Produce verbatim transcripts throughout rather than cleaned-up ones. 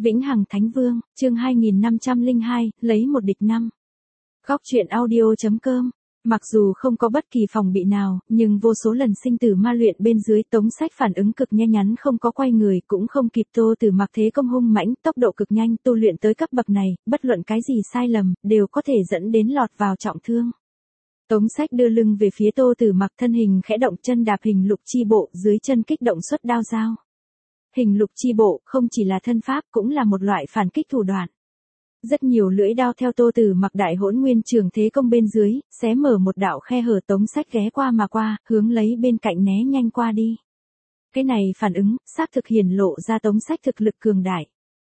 Vĩnh Hằng Thánh Vương, chương hai nghìn năm trăm lẻ hai, lấy một địch năm. Góc truyện audio chấm com. Mặc dù không có bất kỳ phòng bị nào, nhưng vô số lần sinh tử ma luyện bên dưới, Tống Sách phản ứng cực nhanh nhắn, không có quay người, cũng không kịp Tô Tử Mặc thế công hung mãnh, tốc độ cực nhanh, tu luyện tới cấp bậc này, bất luận cái gì sai lầm, đều có thể dẫn đến lọt vào trọng thương. Tống Sách đưa lưng về phía Tô Tử Mặc, thân hình khẽ động, chân đạp hình lục chi bộ, dưới chân kích động xuất đao dao. Hình lục chi bộ không chỉ là thân pháp, cũng là một loại phản kích thủ đoạn. Rất nhiều lưỡi đao theo Tô Tử Mặc đại hỗn nguyên trường thế công bên dưới, xé mở một đạo khe hở. Tống Sách ghé qua mà qua, hướng lấy bên cạnh né nhanh qua đi. Cái này phản ứng, xác thực hiển lộ ra Tống Sách thực lực cường đại.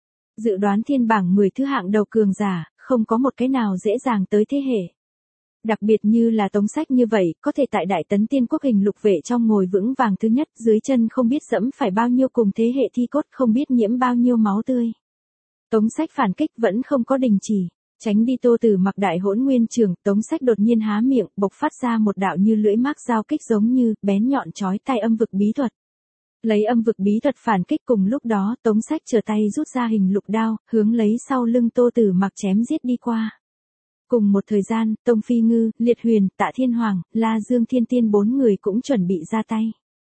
Dự đoán thiên bảng mười thứ hạng đầu cường giả, không có một cái nào dễ dàng tới thế hệ. Đặc biệt như là Tống Sách như vậy, có thể tại Đại Tấn Tiên Quốc hình lục vệ trong ngồi vững vàng thứ nhất, dưới chân không biết dẫm phải bao nhiêu cùng thế hệ thi cốt, không biết nhiễm bao nhiêu máu tươi. Tống Sách phản kích vẫn không có đình chỉ, tránh đi Tô Tử Mặc đại hỗn nguyên trường, Tống Sách đột nhiên há miệng, bộc phát ra một đạo như lưỡi mác dao kích giống như bén nhọn chói tai âm vực bí thuật. Lấy âm vực bí thuật phản kích, cùng lúc đó, Tống Sách trở tay rút ra hình lục đao, hướng lấy sau lưng Tô Tử Mặc chém giết đi qua. Cùng một thời gian, Tông Phi Ngư, Liệt Huyền, Tạ Thiên Hoàng, La Dương Thiên Tiên bốn người cũng chuẩn bị ra tay.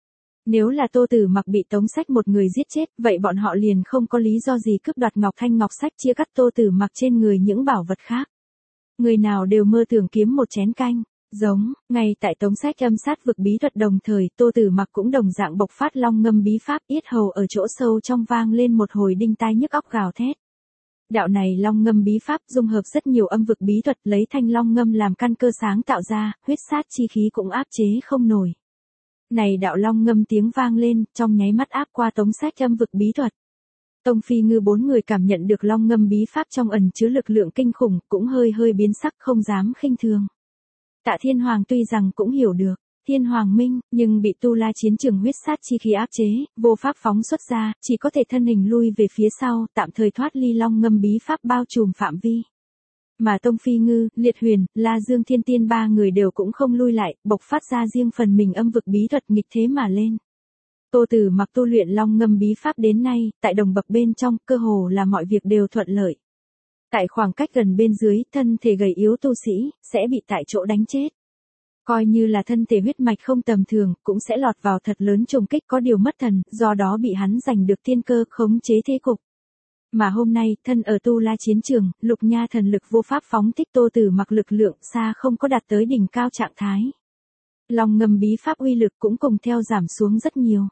Nếu là Tô Tử Mặc bị Tống Sách một người giết chết, vậy bọn họ liền không có lý do gì cướp đoạt Ngọc Thanh Ngọc Sách, chia cắt Tô Tử Mặc trên người những bảo vật khác. Người nào đều mơ tưởng kiếm một chén canh. Giống, ngay tại Tống Sách âm sát vực bí thuật đồng thời, Tô Tử Mặc cũng đồng dạng bộc phát long ngâm bí pháp, yết hầu ở chỗ sâu trong vang lên một hồi đinh tai nhức óc gào thét. Đạo này long ngâm bí pháp dung hợp rất nhiều âm vực bí thuật, lấy thanh long ngâm làm căn cơ sáng tạo ra, huyết sát chi khí cũng áp chế không nổi. Này đạo long ngâm tiếng vang lên, trong nháy mắt áp qua Tống Sách âm vực bí thuật. Tông Phi Ngư bốn người cảm nhận được long ngâm bí pháp trong ẩn chứa lực lượng kinh khủng, cũng hơi hơi biến sắc, không dám khinh thường. Tạ Thiên Hoàng tuy rằng cũng hiểu được Thiên Hoàng Minh, nhưng bị Tu La chiến trường huyết sát chi khí áp chế, vô pháp phóng xuất ra, chỉ có thể thân hình lui về phía sau, tạm thời thoát ly long ngâm bí pháp bao trùm phạm vi. Mà Tông Phi Ngư, Liệt Huyền, La Dương Thiên Tiên ba người đều cũng không lui lại, bộc phát ra riêng phần mình âm vực bí thuật nghịch thế mà lên. Tô Tử Mặc tu luyện long ngâm bí pháp đến nay, tại đồng bậc bên trong, cơ hồ là mọi việc đều thuận lợi. Tại khoảng cách gần bên dưới, thân thể gầy yếu tu sĩ, sẽ bị tại chỗ đánh chết. Coi như là thân thể huyết mạch không tầm thường, cũng sẽ lọt vào thật lớn trùng kích, có điều mất thần, do đó bị hắn giành được tiên cơ, khống chế thế cục. Mà hôm nay, thân ở Tu La chiến trường, Lục Nha thần lực vô pháp phóng thích, Tô Tử Mặc lực lượng xa không có đạt tới đỉnh cao trạng thái. Long ngâm bí pháp uy lực cũng cùng theo giảm xuống rất nhiều.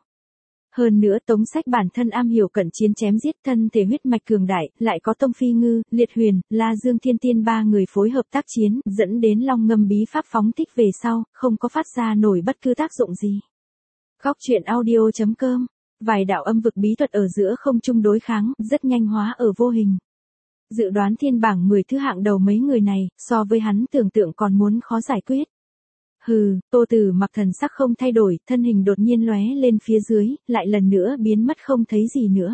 Hơn nữa Tống Sách bản thân am hiểu cận chiến chém giết, thân thể huyết mạch cường đại, lại có Tông Phi Ngư, Liệt Huyền, La Dương Thiên Tiên ba người phối hợp tác chiến, dẫn đến long ngâm bí pháp phóng thích về sau, không có phát ra nổi bất cứ tác dụng gì. Góc truyện audio chấm com. Vài đạo âm vực bí thuật ở giữa không trung đối kháng, rất nhanh hóa ở vô hình. Dự đoán thiên bảng mười thứ hạng đầu mấy người này, so với hắn tưởng tượng còn muốn khó giải quyết. Hừ, Tô Tử Mặc thần sắc không thay đổi, thân hình đột nhiên lóe lên phía dưới, lại lần nữa biến mất không thấy gì nữa.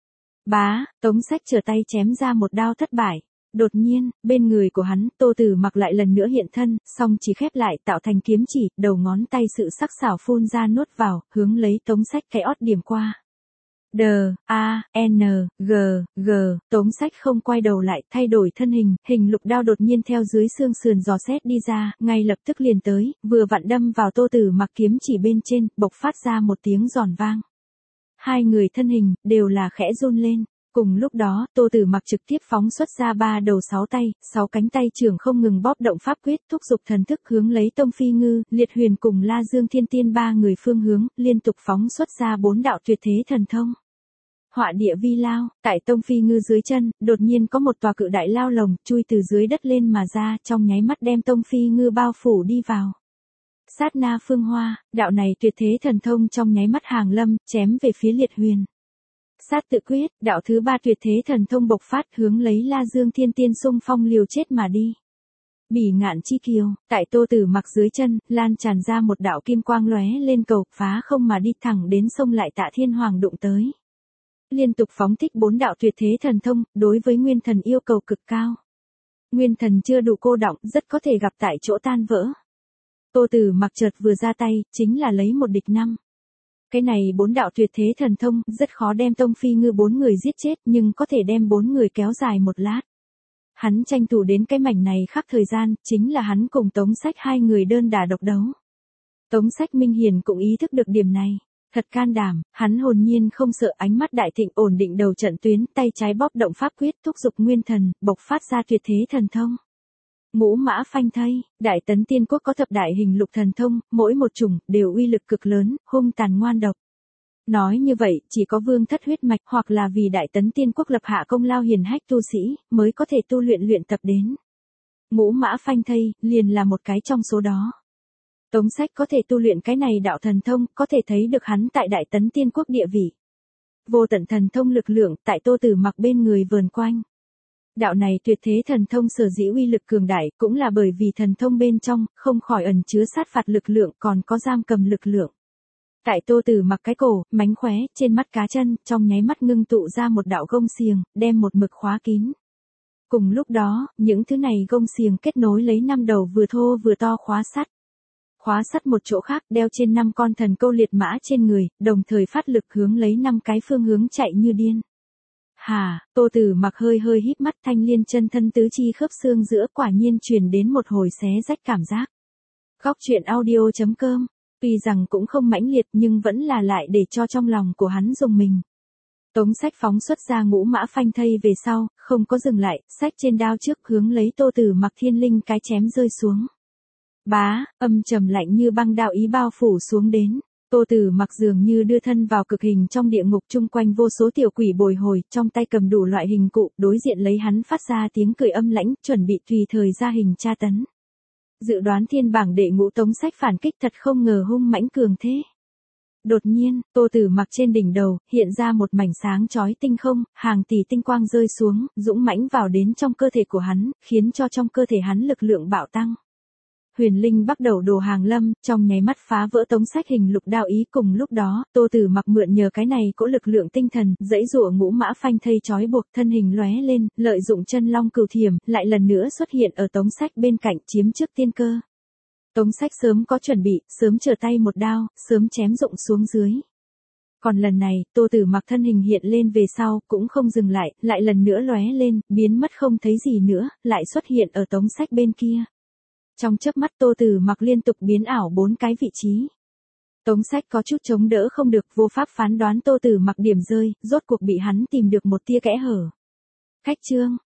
Bá, Tống Sách trở tay chém ra một đao thất bại. Đột nhiên, bên người của hắn, Tô Tử Mặc lại lần nữa hiện thân, song chỉ khép lại tạo thành kiếm chỉ, đầu ngón tay sự sắc sảo phun ra nuốt vào, hướng lấy Tống Sách cái ót điểm qua. D, A, N, G, G, Tống Sách không quay đầu lại, thay đổi thân hình, hình lục đao đột nhiên theo dưới xương sườn dò xét đi ra, ngay lập tức liền tới, vừa vặn đâm vào Tô Tử Mặc kiếm chỉ bên trên, bộc phát ra một tiếng giòn vang. Hai người thân hình, đều là khẽ run lên. Cùng lúc đó, Tô Tử Mặc trực tiếp phóng xuất ra ba đầu sáu tay, sáu cánh tay trường không ngừng bóp động pháp quyết, thúc giục thần thức hướng lấy Tông Phi Ngư, Liệt Huyền cùng La Dương Thiên Tiên ba người phương hướng, liên tục phóng xuất ra bốn đạo tuyệt thế thần thông. Họa địa vi lao, tại Tông Phi Ngư dưới chân, đột nhiên có một tòa cự đại lao lồng, chui từ dưới đất lên mà ra, trong nháy mắt đem Tông Phi Ngư bao phủ đi vào. Sát na phương hoa, đạo này tuyệt thế thần thông trong nháy mắt hàng lâm, chém về phía Liệt Huyền. Sát tự quyết, đạo thứ ba tuyệt thế thần thông bộc phát, hướng lấy La Dương Thiên Tiên xung phong liều chết mà đi. Bỉ ngạn chi kiều, tại Tô Tử Mặc dưới chân, lan tràn ra một đạo kim quang lóe lên cầu, phá không mà đi thẳng đến sông lại Tạ Thiên Hoàng đụng tới. Liên tục phóng thích bốn đạo tuyệt thế thần thông, đối với nguyên thần yêu cầu cực cao. Nguyên thần chưa đủ cô đọng, rất có thể gặp tại chỗ tan vỡ. Tô Tử Mặc chợt vừa ra tay, chính là lấy một địch năm. Cái này bốn đạo tuyệt thế thần thông, rất khó đem Tông Phi Ngư bốn người giết chết, nhưng có thể đem bốn người kéo dài một lát. Hắn tranh thủ đến cái mảnh này khắc thời gian, chính là hắn cùng Tống Sách hai người đơn đả độc đấu. Tống Sách Minh Hiền cũng ý thức được điểm này. Thật can đảm, hắn hồn nhiên không sợ, ánh mắt đại thịnh ổn định đầu trận tuyến, tay trái bóp động pháp quyết thúc dục nguyên thần, bộc phát ra tuyệt thế thần thông. Ngũ mã phanh thây, Đại Tấn Tiên Quốc có thập đại hình lục thần thông, mỗi một chủng đều uy lực cực lớn, hung tàn ngoan độc. Nói như vậy, chỉ có vương thất huyết mạch hoặc là vì Đại Tấn Tiên Quốc lập hạ công lao hiền hách tu sĩ, mới có thể tu luyện luyện tập đến. Ngũ mã phanh thây, liền là một cái trong số đó. Tống Sách có thể tu luyện cái này đạo thần thông, có thể thấy được hắn tại Đại Tấn Tiên Quốc địa vị. Vô tận thần thông lực lượng, tại Tô Tử Mặc bên người vờn quanh. Đạo này tuyệt thế thần thông sở dĩ uy lực cường đại, cũng là bởi vì thần thông bên trong, không khỏi ẩn chứa sát phạt lực lượng, còn có giam cầm lực lượng. Tại Tô Tử Mặc cái cổ, mánh khóe, trên mắt cá chân, trong nháy mắt ngưng tụ ra một đạo gông xiềng, đem một mực khóa kín. Cùng lúc đó, những thứ này gông xiềng kết nối lấy năm đầu vừa thô vừa to khóa sắt. Khóa sắt một chỗ khác, đeo trên năm con thần câu liệt mã trên người, đồng thời phát lực hướng lấy năm cái phương hướng chạy như điên. Hà, Tô Tử Mặc hơi hơi híp mắt, thanh liên chân thân tứ chi khớp xương giữa quả nhiên truyền đến một hồi xé rách cảm giác. Góc truyện audio chấm com, tuy rằng cũng không mãnh liệt nhưng vẫn là lại để cho trong lòng của hắn rùng mình. Tống Sách phóng xuất ra ngũ mã phanh thây về sau, không có dừng lại, sách trên đao trước hướng lấy Tô Tử Mặc thiên linh cái chém rơi xuống. Bá, âm trầm lạnh như băng đạo ý bao phủ xuống đến. Tô Tử Mặc dường như đưa thân vào cực hình trong địa ngục, chung quanh vô số tiểu quỷ bồi hồi, trong tay cầm đủ loại hình cụ, đối diện lấy hắn phát ra tiếng cười âm lãnh, chuẩn bị tùy thời ra hình tra tấn. Dự đoán thiên bảng đệ ngũ Tống Sách phản kích thật không ngờ hung mãnh cường thế. Đột nhiên, Tô Tử Mặc trên đỉnh đầu, hiện ra một mảnh sáng chói tinh không, hàng tỷ tinh quang rơi xuống, dũng mãnh vào đến trong cơ thể của hắn, khiến cho trong cơ thể hắn lực lượng bạo tăng. Huyền linh bắt đầu đồ hàng lâm, trong nháy mắt phá vỡ Tống Sách hình lục đao ý, cùng lúc đó, Tô Tử Mặc mượn nhờ cái này cỗ lực lượng tinh thần, dãy dụa ngũ mã phanh thây trói buộc, thân hình lóe lên, lợi dụng chân long cửu thiểm, lại lần nữa xuất hiện ở Tống Sách bên cạnh, chiếm trước tiên cơ. Tống Sách sớm có chuẩn bị, sớm trở tay một đao, sớm chém rụng xuống dưới. Còn lần này, Tô Tử Mặc thân hình hiện lên về sau, cũng không dừng lại, lại lần nữa lóe lên, biến mất không thấy gì nữa, lại xuất hiện ở Tống Sách bên kia. Trong chớp mắt Tô Tử Mặc liên tục biến ảo bốn cái vị trí. Tống Sách có chút chống đỡ không được, vô pháp phán đoán Tô Tử Mặc điểm rơi, rốt cuộc bị hắn tìm được một tia kẽ hở. Khách chương,